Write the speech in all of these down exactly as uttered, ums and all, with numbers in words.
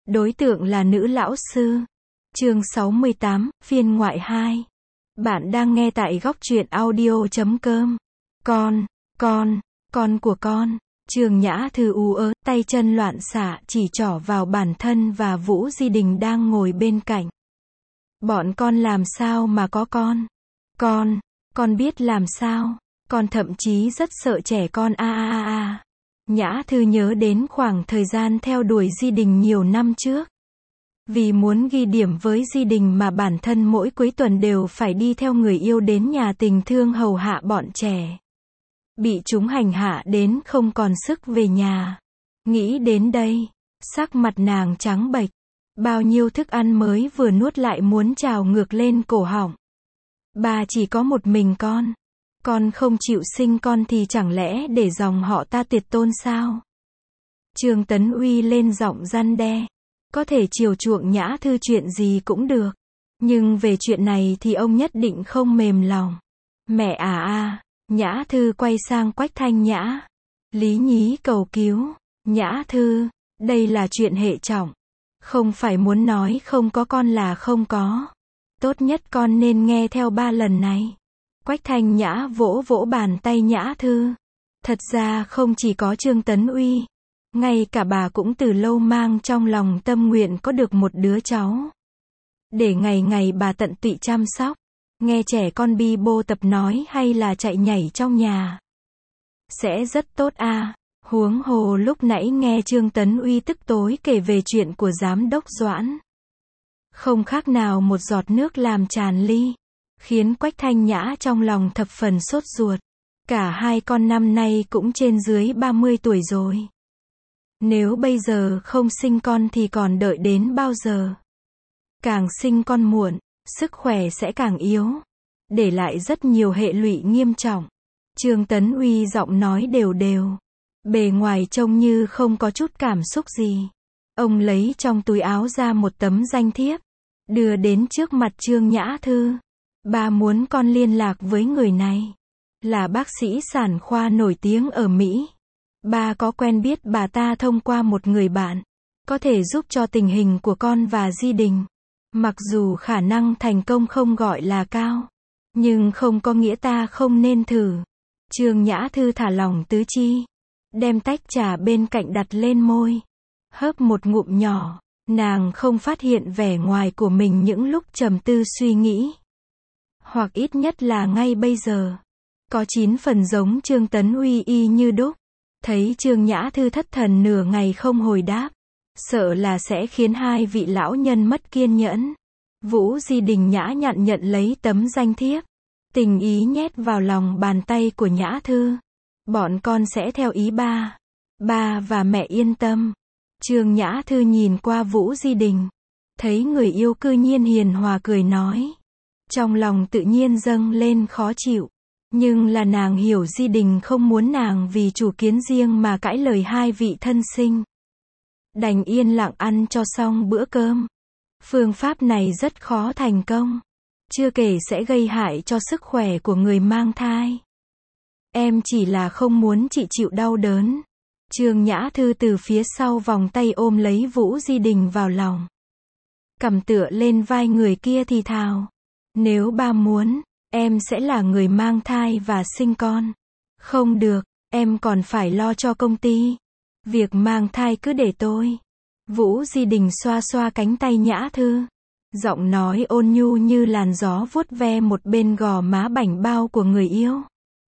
Đối tượng là nữ lão sư. Chương sáu mươi tám, phiên ngoại hai. Bạn đang nghe tại góc truyện audio chấm com. Con, con, con của con. Trường Nhã Thư ú ớ, tay chân loạn xạ, chỉ trỏ vào bản thân và Vũ Di Đình đang ngồi bên cạnh. Bọn con làm sao mà có con? Con, con biết làm sao? Con thậm chí rất sợ trẻ con a a a a. Nhã Thư nhớ đến khoảng thời gian theo đuổi Di Đình nhiều năm trước. Vì muốn ghi điểm với Di Đình mà bản thân mỗi cuối tuần đều phải đi theo người yêu đến nhà tình thương hầu hạ bọn trẻ. Bị chúng hành hạ đến không còn sức về nhà. Nghĩ đến đây, sắc mặt nàng trắng bệch. Bao nhiêu thức ăn mới vừa nuốt lại muốn trào ngược lên cổ họng. Bà chỉ có một mình con. Con không chịu sinh con thì chẳng lẽ để dòng họ ta tuyệt tôn sao? Trương Tấn Uy lên giọng răn đe. Có thể chiều chuộng Nhã Thư chuyện gì cũng được. Nhưng về chuyện này thì ông nhất định không mềm lòng. Mẹ à a, Nhã Thư quay sang Quách Thanh Nhã. Lý nhí cầu cứu. Nhã Thư, đây là chuyện hệ trọng. Không phải muốn nói không có con là không có. Tốt nhất con nên nghe theo ba lần này. Quách Thanh Nhã vỗ vỗ bàn tay Nhã Thư. Thật ra không chỉ có Trương Tấn Uy. Ngay cả bà cũng từ lâu mang trong lòng tâm nguyện có được một đứa cháu. Để ngày ngày bà tận tụy chăm sóc. Nghe trẻ con bi bô tập nói hay là chạy nhảy trong nhà. Sẽ rất tốt a. Huống hồ lúc nãy nghe Trương Tấn Uy tức tối kể về chuyện của giám đốc Doãn. Không khác nào một giọt nước làm tràn ly. Khiến Quách Thanh Nhã trong lòng thập phần sốt ruột. Cả hai con năm nay cũng trên dưới ba mươi tuổi rồi. Nếu bây giờ không sinh con thì còn đợi đến bao giờ? Càng sinh con muộn, sức khỏe sẽ càng yếu. Để lại rất nhiều hệ lụy nghiêm trọng. Trương Tấn Uy giọng nói đều đều. Bề ngoài trông như không có chút cảm xúc gì. Ông lấy trong túi áo ra một tấm danh thiếp. Đưa đến trước mặt Trương Nhã Thư. Bà muốn con liên lạc với người này. Là bác sĩ sản khoa nổi tiếng ở Mỹ. Bà có quen biết bà ta thông qua một người bạn. Có thể giúp cho tình hình của con và Di Đình. Mặc dù khả năng thành công không gọi là cao. Nhưng không có nghĩa ta không nên thử. Trương Nhã Thư thả lỏng tứ chi. Đem tách trà bên cạnh đặt lên môi. Hớp một ngụm nhỏ. Nàng không phát hiện vẻ ngoài của mình những lúc trầm tư suy nghĩ. Hoặc ít nhất là ngay bây giờ. Có chín phần giống Trương Tấn Uy y như đúc. Thấy Trương Nhã Thư thất thần nửa ngày không hồi đáp. Sợ là sẽ khiến hai vị lão nhân mất kiên nhẫn. Vũ Di Đình nhã nhặn nhận lấy tấm danh thiếp. Tình ý nhét vào lòng bàn tay của Nhã Thư. Bọn con sẽ theo ý ba. Ba và mẹ yên tâm. Trương Nhã Thư nhìn qua Vũ Di Đình. Thấy người yêu cư nhiên hiền hòa cười nói. Trong lòng tự nhiên dâng lên khó chịu. Nhưng là nàng hiểu Di Đình không muốn nàng vì chủ kiến riêng mà cãi lời hai vị thân sinh. Đành yên lặng ăn cho xong bữa cơm. Phương pháp này rất khó thành công. Chưa kể sẽ gây hại cho sức khỏe của người mang thai. Em chỉ là không muốn chị chịu đau đớn. Trương Nhã Thư từ phía sau vòng tay ôm lấy Vũ Di Đình vào lòng. Cằm tựa lên vai người kia thì thào. Nếu ba muốn, em sẽ là người mang thai và sinh con. Không được, em còn phải lo cho công ty. Việc mang thai cứ để tôi. Vũ Di Đình xoa xoa cánh tay Nhã Thư. Giọng nói ôn nhu như làn gió vuốt ve một bên gò má bảnh bao của người yêu.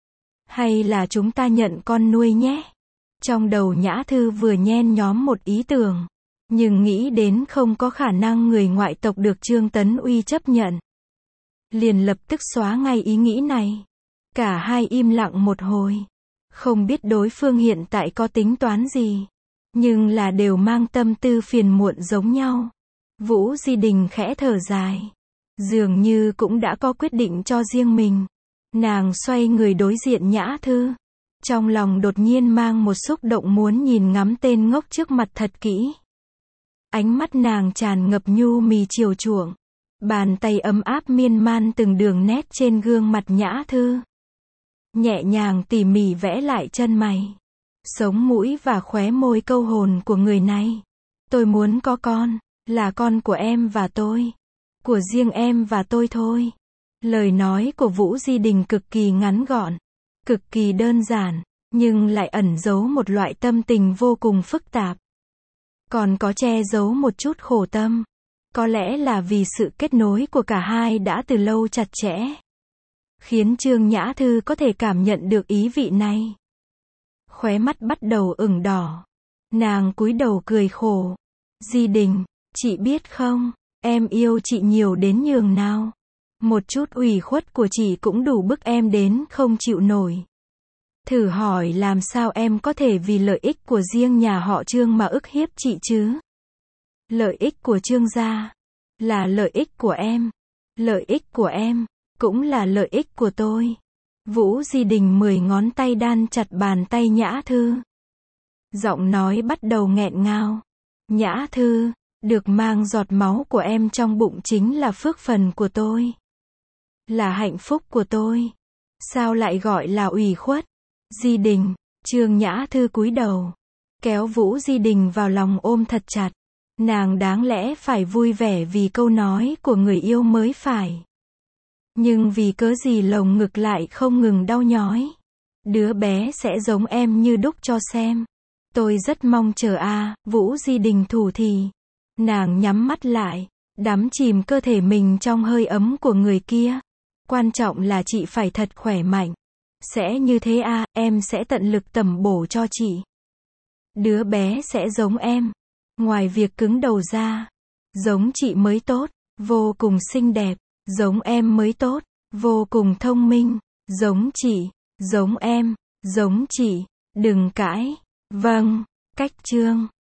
Hay là chúng ta nhận con nuôi nhé. Trong đầu Nhã Thư vừa nhen nhóm một ý tưởng. Nhưng nghĩ đến không có khả năng người ngoại tộc được Trương Tấn Uy chấp nhận. Liền lập tức xóa ngay ý nghĩ này. Cả hai im lặng một hồi. Không biết đối phương hiện tại có tính toán gì. Nhưng là đều mang tâm tư phiền muộn giống nhau. Vũ Di Đình khẽ thở dài. Dường như cũng đã có quyết định cho riêng mình. Nàng xoay người đối diện Nhã Thư. Trong lòng đột nhiên mang một xúc động muốn nhìn ngắm tên ngốc trước mặt thật kỹ. Ánh mắt nàng tràn ngập nhu mì chiều chuộng. Bàn tay ấm áp miên man từng đường nét trên gương mặt Nhã Thư. Nhẹ nhàng tỉ mỉ vẽ lại chân mày. Sống mũi và khóe môi câu hồn của người này. Tôi muốn có con, là con của em và tôi. Của riêng em và tôi thôi. Lời nói của Vũ Di Đình cực kỳ ngắn gọn, cực kỳ đơn giản, nhưng lại ẩn giấu một loại tâm tình vô cùng phức tạp. Còn có che giấu một chút khổ tâm. Có lẽ là vì sự kết nối của cả hai đã từ lâu chặt chẽ, khiến Trương Nhã Thư có thể cảm nhận được ý vị này. Khóe mắt bắt đầu ửng đỏ. Nàng cúi đầu cười khổ. Di Đình, chị biết không, em yêu chị nhiều đến nhường nào. Một chút ủy khuất của chị cũng đủ bức em đến không chịu nổi. Thử hỏi làm sao em có thể vì lợi ích của riêng nhà họ Trương mà ức hiếp chị chứ? Lợi ích của Trương gia là lợi ích của em. Lợi ích của em cũng là lợi ích của tôi. Vũ Di Đình mười ngón tay đan chặt bàn tay Nhã Thư. Giọng nói bắt đầu nghẹn ngào. Nhã Thư, được mang giọt máu của em trong bụng chính là phước phần của tôi. Là hạnh phúc của tôi. Sao lại gọi là ủy khuất? Di Đình, Trương Nhã Thư cúi đầu, kéo Vũ Di Đình vào lòng ôm thật chặt. Nàng đáng lẽ phải vui vẻ vì câu nói của người yêu mới phải. Nhưng vì cớ gì lồng ngực lại không ngừng đau nhói. Đứa bé sẽ giống em như đúc cho xem. Tôi rất mong chờ a, à, Vũ Di Đình thủ thỉ. Nàng nhắm mắt lại, đắm chìm cơ thể mình trong hơi ấm của người kia. Quan trọng là chị phải thật khỏe mạnh. Sẽ như thế a, à, em sẽ tận lực tẩm bổ cho chị. Đứa bé sẽ giống em. Ngoài việc cứng đầu ra, giống chị mới tốt, vô cùng xinh đẹp, giống em mới tốt, vô cùng thông minh, giống chị, giống em, giống chị, đừng cãi. Vâng, cách Trương